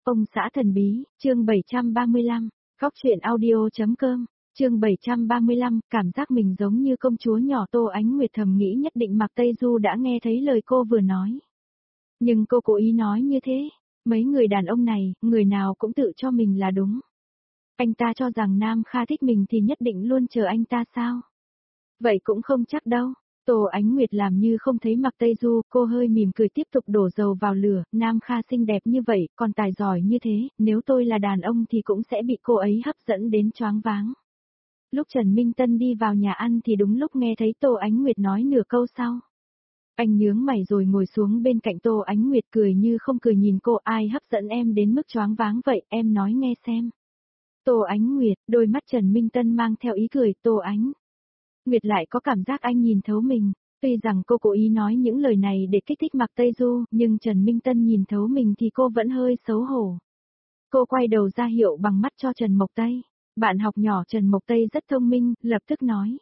Ông xã thần bí, chương 735, Góc truyện audio.com, chương 735, cảm giác mình giống như công chúa nhỏ. Tô Ánh Nguyệt thầm nghĩ nhất định Mạc Tây Du đã nghe thấy lời cô vừa nói. Nhưng cô cố ý nói như thế, mấy người đàn ông này, người nào cũng tự cho mình là đúng. Anh ta cho rằng Nam Kha thích mình thì nhất định luôn chờ anh ta sao? Vậy cũng không chắc đâu. Tô Ánh Nguyệt làm như không thấy Mạc Tây Du, cô hơi mỉm cười tiếp tục đổ dầu vào lửa, Nam Kha xinh đẹp như vậy, còn tài giỏi như thế, nếu tôi là đàn ông thì cũng sẽ bị cô ấy hấp dẫn đến choáng váng. Lúc Trần Minh Tân đi vào nhà ăn thì đúng lúc nghe thấy Tô Ánh Nguyệt nói nửa câu sau. Anh nhướng mày rồi ngồi xuống bên cạnh Tô Ánh Nguyệt cười như không cười nhìn cô, ai hấp dẫn em đến mức choáng váng vậy, em nói nghe xem. Tô Ánh Nguyệt, đôi mắt Trần Minh Tân mang theo ý cười, Tô Ánh Nguyệt lại có cảm giác anh nhìn thấu mình. Tuy rằng cô cố ý nói những lời này để kích thích Mạc Tây Du, nhưng Trần Minh Tân nhìn thấu mình thì cô vẫn hơi xấu hổ. Cô quay đầu ra hiệu bằng mắt cho Trần Mộc Tây. Bạn học nhỏ Trần Mộc Tây rất thông minh, lập tức nói.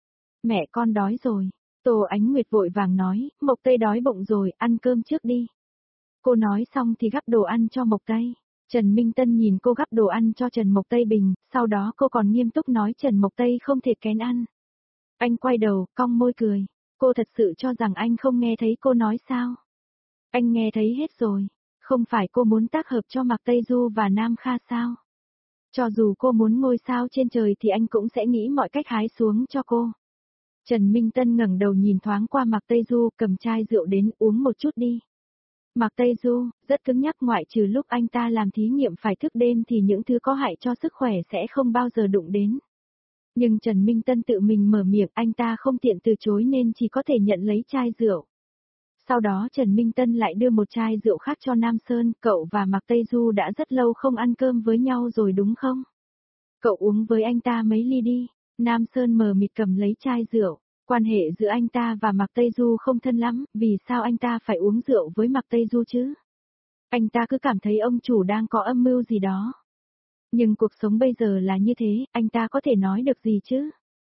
Mẹ con đói rồi. Tô Ánh Nguyệt vội vàng nói, Mộc Tây đói bụng rồi, ăn cơm trước đi. Cô nói xong thì gắp đồ ăn cho Mộc Tây. Trần Minh Tân nhìn cô gắp đồ ăn cho Trần Mộc Tây bình, sau đó cô còn nghiêm túc nói Trần Mộc Tây không thể kén ăn. Anh quay đầu, cong môi cười. Cô thật sự cho rằng anh không nghe thấy cô nói sao? Anh nghe thấy hết rồi. Không phải cô muốn tác hợp cho Mạc Tây Du và Nam Kha sao? Cho dù cô muốn ngôi sao trên trời thì anh cũng sẽ nghĩ mọi cách hái xuống cho cô. Trần Minh Tân ngẩng đầu nhìn thoáng qua Mạc Tây Du, cầm chai rượu đến, uống một chút đi. Mạc Tây Du, rất cứng nhắc, ngoại trừ lúc anh ta làm thí nghiệm phải thức đêm thì những thứ có hại cho sức khỏe sẽ không bao giờ đụng đến. Nhưng Trần Minh Tân tự mình mở miệng, anh ta không tiện từ chối nên chỉ có thể nhận lấy chai rượu. Sau đó Trần Minh Tân lại đưa một chai rượu khác cho Nam Sơn, cậu và Mạc Tây Du đã rất lâu không ăn cơm với nhau rồi đúng không? Cậu uống với anh ta mấy ly đi. Nam Sơn mờ mịt cầm lấy chai rượu. Quan hệ giữa anh ta và Mạc Tây Du không thân lắm, vì sao anh ta phải uống rượu với Mạc Tây Du chứ? Anh ta cứ cảm thấy ông chủ đang có âm mưu gì đó. Nhưng cuộc sống bây giờ là như thế, anh ta có thể nói được gì chứ?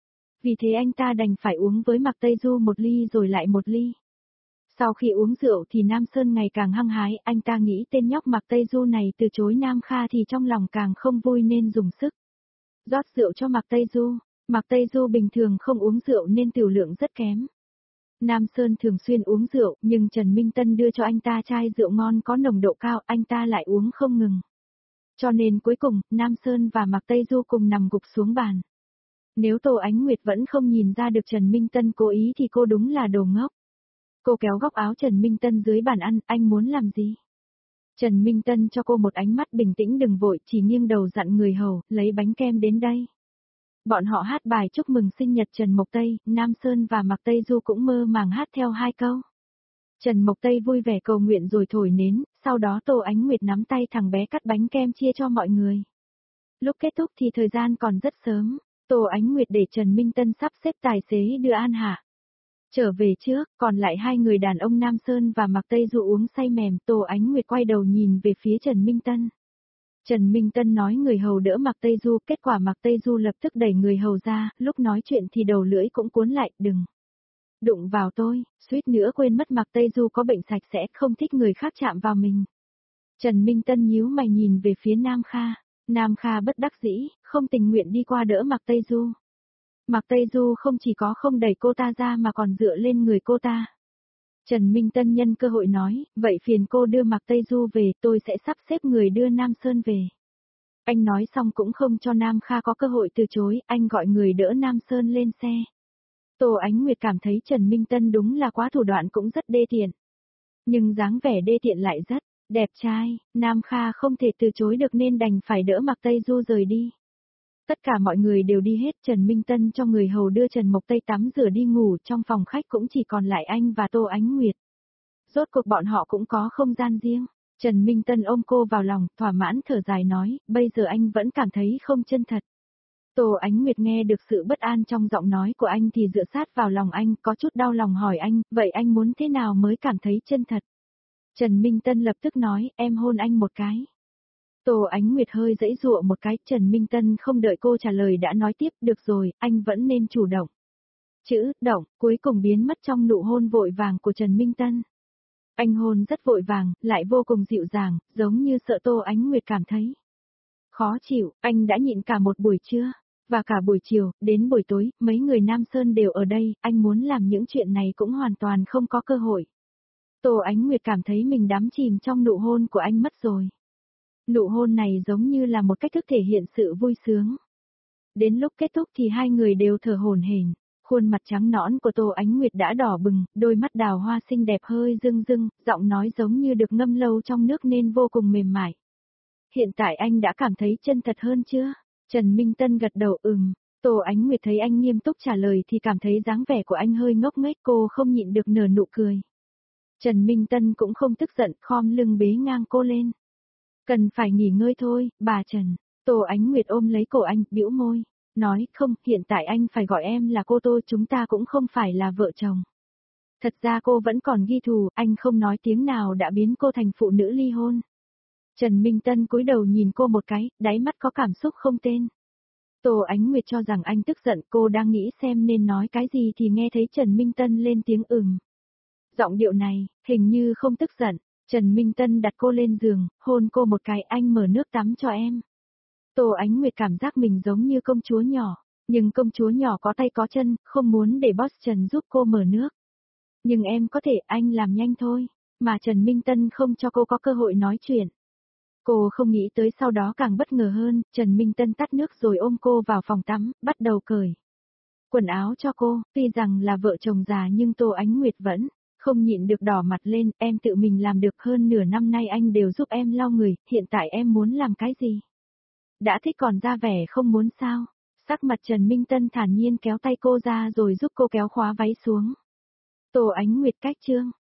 Vì thế anh ta đành phải uống với Mạc Tây Du một ly rồi lại một ly. Sau khi uống rượu thì Nam Sơn ngày càng hăng hái, anh ta nghĩ tên nhóc Mạc Tây Du này từ chối Nam Kha thì trong lòng càng không vui nên dùng sức. Rót rượu cho Mạc Tây Du. Mạc Tây Du bình thường không uống rượu nên tiểu lượng rất kém. Nam Sơn thường xuyên uống rượu, nhưng Trần Minh Tân đưa cho anh ta chai rượu ngon có nồng độ cao, anh ta lại uống không ngừng. Cho nên cuối cùng, Nam Sơn và Mạc Tây Du cùng nằm gục xuống bàn. Nếu Tô Ánh Nguyệt vẫn không nhìn ra được Trần Minh Tân cố ý thì cô đúng là đồ ngốc. Cô kéo góc áo Trần Minh Tân dưới bàn ăn, anh muốn làm gì? Trần Minh Tân cho cô một ánh mắt bình tĩnh, đừng vội, chỉ nghiêng đầu dặn người hầu, lấy bánh kem đến đây. Bọn họ hát bài chúc mừng sinh nhật Trần Mộc Tây, Nam Sơn và Mạc Tây Du cũng mơ màng hát theo hai câu. Trần Mộc Tây vui vẻ cầu nguyện rồi thổi nến, sau đó Tô Ánh Nguyệt nắm tay thằng bé cắt bánh kem chia cho mọi người. Lúc kết thúc thì thời gian còn rất sớm, Tô Ánh Nguyệt để Trần Minh Tân sắp xếp tài xế đưa An Hạ trở về trước, còn lại hai người đàn ông Nam Sơn và Mạc Tây Du uống say mềm. Tô Ánh Nguyệt quay đầu nhìn về phía Trần Minh Tân. Trần Minh Tân nói người hầu đỡ Mạc Tây Du, kết quả Mạc Tây Du lập tức đẩy người hầu ra, lúc nói chuyện thì đầu lưỡi cũng cuốn lại, đừng đụng vào tôi, suýt nữa quên mất Mạc Tây Du có bệnh sạch sẽ, không thích người khác chạm vào mình. Trần Minh Tân nhíu mày nhìn về phía Nam Kha. Nam Kha bất đắc dĩ, không tình nguyện đi qua đỡ Mạc Tây Du. Mạc Tây Du không chỉ có không đẩy cô ta ra mà còn dựa lên người cô ta. Trần Minh Tân nhân cơ hội nói, vậy phiền cô đưa Mạc Tây Du về, tôi sẽ sắp xếp người đưa Nam Sơn về. Anh nói xong cũng không cho Nam Kha có cơ hội từ chối, anh gọi người đỡ Nam Sơn lên xe. Tô Ánh Nguyệt cảm thấy Trần Minh Tân đúng là quá thủ đoạn, cũng rất đê tiện. Nhưng dáng vẻ đê tiện lại rất đẹp trai, Nam Kha không thể từ chối được nên đành phải đỡ Mạc Tây Du rời đi. Tất cả mọi người đều đi hết, Trần Minh Tân cho người hầu đưa Trần Mộc Tây tắm rửa đi ngủ, trong phòng khách cũng chỉ còn lại anh và Tô Ánh Nguyệt. Rốt cuộc bọn họ cũng có không gian riêng. Trần Minh Tân ôm cô vào lòng, thỏa mãn thở dài nói, bây giờ anh vẫn cảm thấy không chân thật. Tô Ánh Nguyệt nghe được sự bất an trong giọng nói của anh thì dựa sát vào lòng anh, có chút đau lòng hỏi anh, vậy anh muốn thế nào mới cảm thấy chân thật? Trần Minh Tân lập tức nói, em hôn anh một cái. Tô Ánh Nguyệt hơi giãy giụa một cái, Trần Minh Tân không đợi cô trả lời đã nói tiếp, được rồi, anh vẫn nên chủ động. Chữ động cuối cùng biến mất trong nụ hôn vội vàng của Trần Minh Tân. Anh hôn rất vội vàng, lại vô cùng dịu dàng, giống như sợ Tô Ánh Nguyệt cảm thấy khó chịu, anh đã nhịn cả một buổi trưa, và cả buổi chiều, đến buổi tối, mấy người Nam Sơn đều ở đây, anh muốn làm những chuyện này cũng hoàn toàn không có cơ hội. Tô Ánh Nguyệt cảm thấy mình đắm chìm trong nụ hôn của anh mất rồi. Nụ hôn này giống như là một cách thức thể hiện sự vui sướng. Đến lúc kết thúc thì hai người đều thở hổn hển, khuôn mặt trắng nõn của Tô Ánh Nguyệt đã đỏ bừng, đôi mắt đào hoa xinh đẹp hơi rưng rưng, giọng nói giống như được ngâm lâu trong nước nên vô cùng mềm mại. Hiện tại anh đã cảm thấy chân thật hơn chưa? Trần Minh Tân gật đầu Tô Ánh Nguyệt thấy anh nghiêm túc trả lời thì cảm thấy dáng vẻ của anh hơi ngốc nghếch, cô không nhịn được nở nụ cười. Trần Minh Tân cũng không tức giận, khom lưng bế ngang cô lên. Cần phải nghỉ ngơi thôi, bà Trần. Tô Ánh Nguyệt ôm lấy cổ anh, bĩu môi. Nói, không, hiện tại anh phải gọi em là cô Tô, chúng ta cũng không phải là vợ chồng. Thật ra cô vẫn còn ghi thù, anh không nói tiếng nào đã biến cô thành phụ nữ ly hôn. Trần Minh Tân cúi đầu nhìn cô một cái, đáy mắt có cảm xúc không tên. Tô Ánh Nguyệt cho rằng anh tức giận, cô đang nghĩ xem nên nói cái gì thì nghe thấy Trần Minh Tân lên tiếng Giọng điệu này, hình như không tức giận. Trần Minh Tân đặt cô lên giường, hôn cô một cái, anh mở nước tắm cho em. Tô Ánh Nguyệt cảm giác mình giống như công chúa nhỏ, nhưng công chúa nhỏ có tay có chân, không muốn để boss Trần giúp cô mở nước. Nhưng em có thể, anh làm nhanh thôi, mà Trần Minh Tân không cho cô có cơ hội nói chuyện. Cô không nghĩ tới sau đó càng bất ngờ hơn, Trần Minh Tân tắt nước rồi ôm cô vào phòng tắm, bắt đầu cởi quần áo cho cô, tuy rằng là vợ chồng già nhưng Tô Ánh Nguyệt vẫn không nhịn được đỏ mặt lên, em tự mình làm được, hơn nửa năm nay anh đều giúp em lau người, hiện tại em muốn làm cái gì? Đã thích còn ra vẻ không muốn sao? Sắc mặt Trần Minh Tân thản nhiên kéo tay cô ra rồi giúp cô kéo khóa váy xuống. Tô Ánh Nguyệt cách chương.